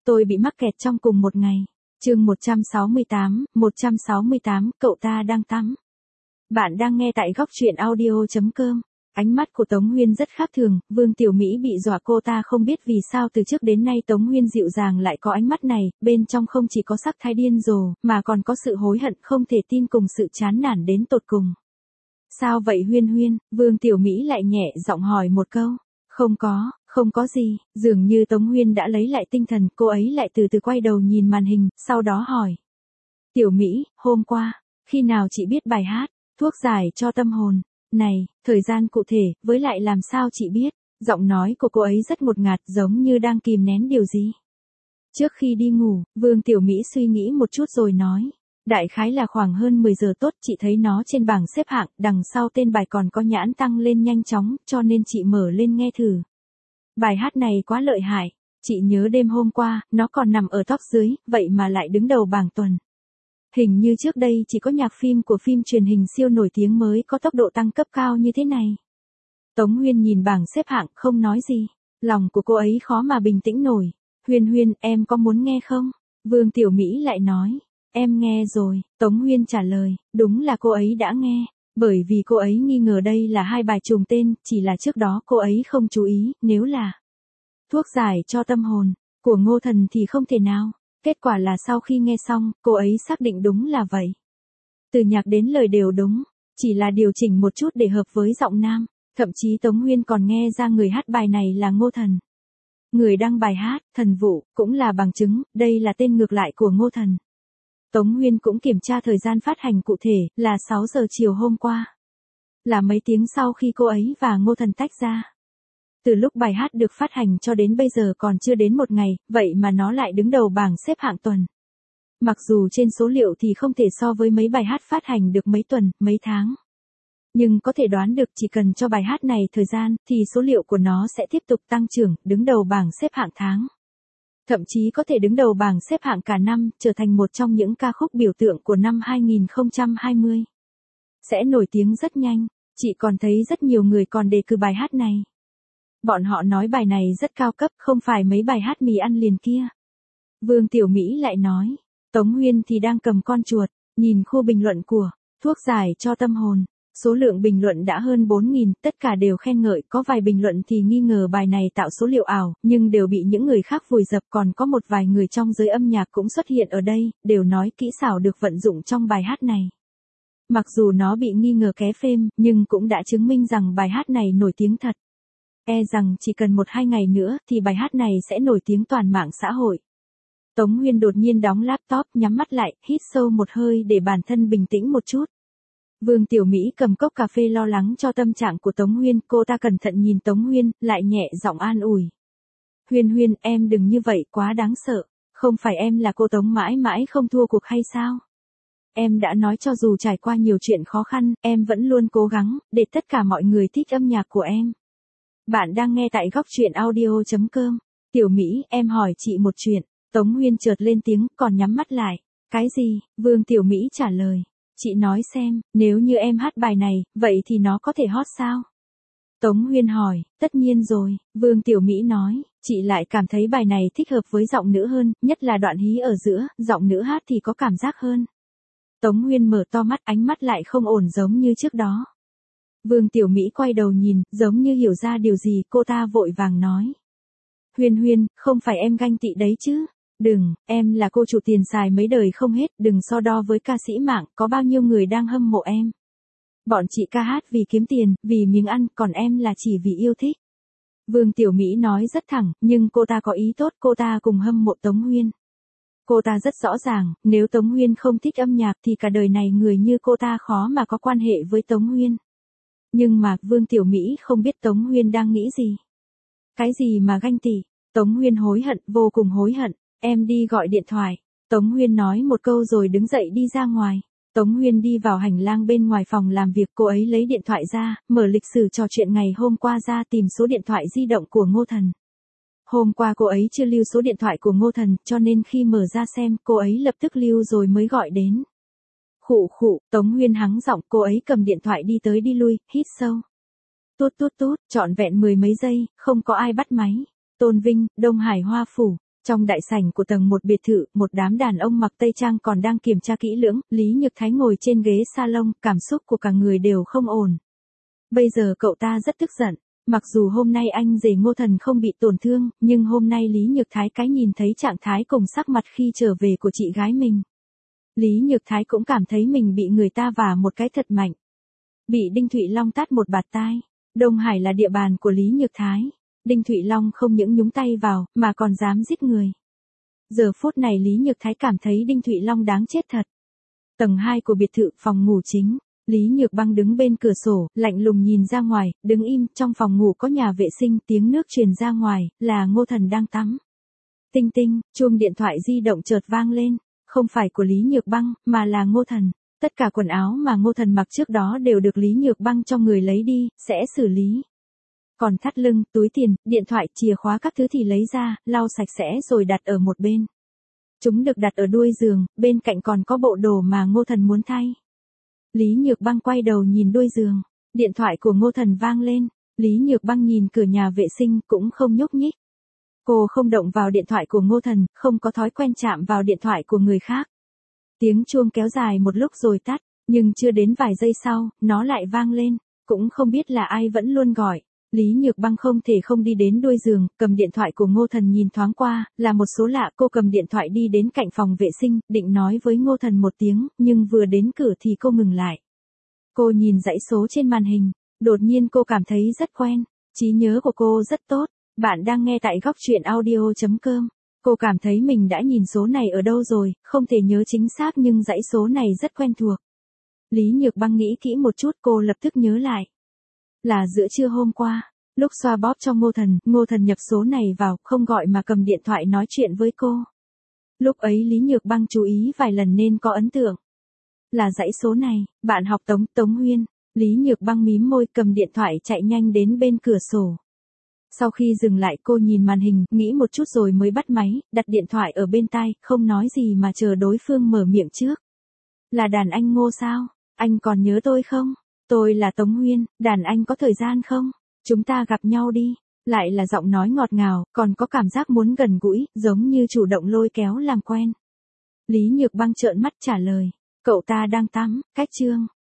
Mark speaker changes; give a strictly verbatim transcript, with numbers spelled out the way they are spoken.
Speaker 1: Tôi bị mắc kẹt trong cùng một ngày. Chương một trăm sáu mươi tám, một trăm sáu mươi tám, cậu ta đang tắm. Bạn đang nghe tại góc truyện audio chấm com. Ánh mắt của Tống Huyên rất khác thường, Vương Tiểu Mỹ bị dọa, cô ta không biết vì sao từ trước đến nay Tống Huyên dịu dàng lại có ánh mắt này, bên trong không chỉ có sắc thái điên rồ, mà còn có sự hối hận không thể tin cùng sự chán nản đến tột cùng. Sao vậy Huyên Huyên? Vương Tiểu Mỹ lại nhẹ giọng hỏi một câu. Không có, không có gì, dường như Tống Huyên đã lấy lại tinh thần, cô ấy lại từ từ quay đầu nhìn màn hình, sau đó hỏi. Tiểu Mỹ, hôm qua, khi nào chị biết bài hát, thuốc giải cho tâm hồn? Này, thời gian cụ thể, với lại làm sao chị biết? Giọng nói của cô ấy rất ngột ngạt, giống như đang kìm nén điều gì. Trước khi đi ngủ, Vương Tiểu Mỹ suy nghĩ một chút rồi nói. Đại khái là khoảng hơn mười giờ tốt, chị thấy nó trên bảng xếp hạng, đằng sau tên bài còn có nhãn tăng lên nhanh chóng, cho nên chị mở lên nghe thử. Bài hát này quá lợi hại, chị nhớ đêm hôm qua, nó còn nằm ở top dưới, vậy mà lại đứng đầu bảng tuần. Hình như trước đây chỉ có nhạc phim của phim truyền hình siêu nổi tiếng mới có tốc độ tăng cấp cao như thế này. Tống Huyên nhìn bảng xếp hạng không nói gì, lòng của cô ấy khó mà bình tĩnh nổi. Huyên Huyên, em có muốn nghe không? Vương Tiểu Mỹ lại nói. Em nghe rồi, Tống Huyên trả lời, đúng là cô ấy đã nghe, bởi vì cô ấy nghi ngờ đây là hai bài trùng tên, chỉ là trước đó cô ấy không chú ý, nếu là thuốc giải cho tâm hồn, của Ngô Thần thì không thể nào, kết quả là sau khi nghe xong, cô ấy xác định đúng là vậy. Từ nhạc đến lời đều đúng, chỉ là điều chỉnh một chút để hợp với giọng nam, thậm chí Tống Huyên còn nghe ra người hát bài này là Ngô Thần. Người đăng bài hát, Thần Vụ, cũng là bằng chứng, đây là tên ngược lại của Ngô Thần. Tống Huyên cũng kiểm tra thời gian phát hành cụ thể, là sáu giờ chiều hôm qua. Là mấy tiếng sau khi cô ấy và Ngô Thần tách ra. Từ lúc bài hát được phát hành cho đến bây giờ còn chưa đến một ngày, vậy mà nó lại đứng đầu bảng xếp hạng tuần. Mặc dù trên số liệu thì không thể so với mấy bài hát phát hành được mấy tuần, mấy tháng. Nhưng có thể đoán được chỉ cần cho bài hát này thời gian, thì số liệu của nó sẽ tiếp tục tăng trưởng, đứng đầu bảng xếp hạng tháng. Thậm chí có thể đứng đầu bảng xếp hạng cả năm, trở thành một trong những ca khúc biểu tượng của năm hai không hai không. Sẽ nổi tiếng rất nhanh, chị còn thấy rất nhiều người còn đề cử bài hát này. Bọn họ nói bài này rất cao cấp, không phải mấy bài hát mì ăn liền kia. Vương Tiểu Mỹ lại nói, Tống Huyên thì đang cầm con chuột, nhìn khu bình luận của thuốc giải cho tâm hồn. Số lượng bình luận đã hơn bốn nghìn, tất cả đều khen ngợi, có vài bình luận thì nghi ngờ bài này tạo số liệu ảo, nhưng đều bị những người khác vùi dập, còn có một vài người trong giới âm nhạc cũng xuất hiện ở đây, đều nói kỹ xảo được vận dụng trong bài hát này. Mặc dù nó bị nghi ngờ ké phêm, nhưng cũng đã chứng minh rằng bài hát này nổi tiếng thật. E rằng chỉ cần một hai ngày nữa thì bài hát này sẽ nổi tiếng toàn mạng xã hội. Tống Huyên đột nhiên đóng laptop, nhắm mắt lại, hít sâu một hơi để bản thân bình tĩnh một chút. Vương Tiểu Mỹ cầm cốc cà phê lo lắng cho tâm trạng của Tống Huyên, cô ta cẩn thận nhìn Tống Huyên, lại nhẹ giọng an ủi. Huyên Huyên, em đừng như vậy, quá đáng sợ, không phải em là cô Tống mãi mãi không thua cuộc hay sao? Em đã nói cho dù trải qua nhiều chuyện khó khăn, em vẫn luôn cố gắng, để tất cả mọi người thích âm nhạc của em. Bạn đang nghe tại góc truyện audio chấm com. Tiểu Mỹ, em hỏi chị một chuyện. Tống Huyên chợt lên tiếng, còn nhắm mắt lại. Cái gì? Vương Tiểu Mỹ trả lời. Chị nói xem, nếu như em hát bài này, vậy thì nó có thể hot sao? Tống Huyên hỏi, tất nhiên rồi, Vương Tiểu Mỹ nói, chị lại cảm thấy bài này thích hợp với giọng nữ hơn, nhất là đoạn hí ở giữa, giọng nữ hát thì có cảm giác hơn. Tống Huyên mở to mắt, ánh mắt lại không ổn giống như trước đó. Vương Tiểu Mỹ quay đầu nhìn, giống như hiểu ra điều gì, cô ta vội vàng nói. Huyên Huyên, không phải em ganh tị đấy chứ? Đừng, em là cô chủ tiền xài mấy đời không hết, đừng so đo với ca sĩ mạng, có bao nhiêu người đang hâm mộ em. Bọn chị ca hát vì kiếm tiền, vì miếng ăn, còn em là chỉ vì yêu thích. Vương Tiểu Mỹ nói rất thẳng, nhưng cô ta có ý tốt, cô ta cùng hâm mộ Tống Huyên. Cô ta rất rõ ràng, nếu Tống Huyên không thích âm nhạc thì cả đời này người như cô ta khó mà có quan hệ với Tống Huyên. Nhưng mà, Vương Tiểu Mỹ không biết Tống Huyên đang nghĩ gì. Cái gì mà ganh tị? Tống Huyên hối hận, vô cùng hối hận. Em đi gọi điện thoại. Tống Huyên nói một câu rồi đứng dậy đi ra ngoài. Tống Huyên đi vào hành lang bên ngoài phòng làm việc, cô ấy lấy điện thoại ra, mở lịch sử trò chuyện ngày hôm qua ra, tìm số điện thoại di động của Ngô Thần. Hôm qua cô ấy chưa lưu số điện thoại của Ngô Thần, cho nên khi mở ra xem, cô ấy lập tức lưu rồi mới gọi đến. Khụ khụ, Tống Huyên hắng giọng, cô ấy cầm điện thoại đi tới đi lui, hít sâu. Tút tút tút, trọn vẹn mười mấy giây, không có ai bắt máy. Tôn Vinh, Đông Hải Hoa Phủ. Trong đại sảnh của tầng một biệt thự, một đám đàn ông mặc tây trang còn đang kiểm tra kỹ lưỡng, Lý Nhược Thái ngồi trên ghế salon, cảm xúc của cả người đều không ổn. Bây giờ cậu ta rất tức giận, mặc dù hôm nay anh rể Ngô Thần không bị tổn thương, nhưng hôm nay Lý Nhược Thái cái nhìn thấy trạng thái cùng sắc mặt khi trở về của chị gái mình. Lý Nhược Thái cũng cảm thấy mình bị người ta vả một cái thật mạnh. Bị Đinh Thụy Long tát một bạt tai. Đông Hải là địa bàn của Lý Nhược Thái. Đinh Thụy Long không những nhúng tay vào, mà còn dám giết người. Giờ phút này Lý Nhược Thái cảm thấy Đinh Thụy Long đáng chết thật. Tầng hai của biệt thự, phòng ngủ chính. Lý Nhược Băng đứng bên cửa sổ, lạnh lùng nhìn ra ngoài, đứng im, trong phòng ngủ có nhà vệ sinh, tiếng nước truyền ra ngoài, là Ngô Thần đang tắm. Tinh tinh, chuông điện thoại di động chợt vang lên, không phải của Lý Nhược Băng, mà là Ngô Thần. Tất cả quần áo mà Ngô Thần mặc trước đó đều được Lý Nhược Băng cho người lấy đi, sẽ xử lý. Còn thắt lưng, túi tiền, điện thoại, chìa khóa các thứ thì lấy ra, lau sạch sẽ rồi đặt ở một bên. Chúng được đặt ở đuôi giường, bên cạnh còn có bộ đồ mà Ngô Thần muốn thay. Lý Nhược Băng quay đầu nhìn đuôi giường, điện thoại của Ngô Thần vang lên, Lý Nhược Băng nhìn cửa nhà vệ sinh cũng không nhúc nhích. Cô không động vào điện thoại của Ngô Thần, không có thói quen chạm vào điện thoại của người khác. Tiếng chuông kéo dài một lúc rồi tắt, nhưng chưa đến vài giây sau, nó lại vang lên, cũng không biết là ai vẫn luôn gọi. Lý Nhược Băng không thể không đi đến đuôi giường, cầm điện thoại của Ngô Thần nhìn thoáng qua, là một số lạ, cô cầm điện thoại đi đến cạnh phòng vệ sinh, định nói với Ngô Thần một tiếng, nhưng vừa đến cửa thì cô ngừng lại. Cô nhìn dãy số trên màn hình, đột nhiên cô cảm thấy rất quen, trí nhớ của cô rất tốt. Bạn đang nghe tại góc truyện audio chấm com. Cô cảm thấy mình đã nhìn số này ở đâu rồi, không thể nhớ chính xác nhưng dãy số này rất quen thuộc. Lý Nhược Băng nghĩ kỹ một chút, cô lập tức nhớ lại. Là giữa trưa hôm qua, lúc xoa bóp cho Ngô Thần, Ngô Thần nhập số này vào, không gọi mà cầm điện thoại nói chuyện với cô. Lúc ấy Lý Nhược Băng chú ý vài lần nên có ấn tượng. Là dãy số này, bạn học Tống, Tống Huyên. Lý Nhược Băng mím môi, cầm điện thoại chạy nhanh đến bên cửa sổ. Sau khi dừng lại cô nhìn màn hình, nghĩ một chút rồi mới bắt máy, đặt điện thoại ở bên tai, không nói gì mà chờ đối phương mở miệng trước. Là đàn anh Ngô sao? Anh còn nhớ tôi không? Tôi là Tống Huyên, đàn anh có thời gian không? Chúng ta gặp nhau đi. Lại là giọng nói ngọt ngào, còn có cảm giác muốn gần gũi, giống như chủ động lôi kéo làm quen. Lý Nhược Băng trợn mắt trả lời. Cậu ta đang tắm, cách chương.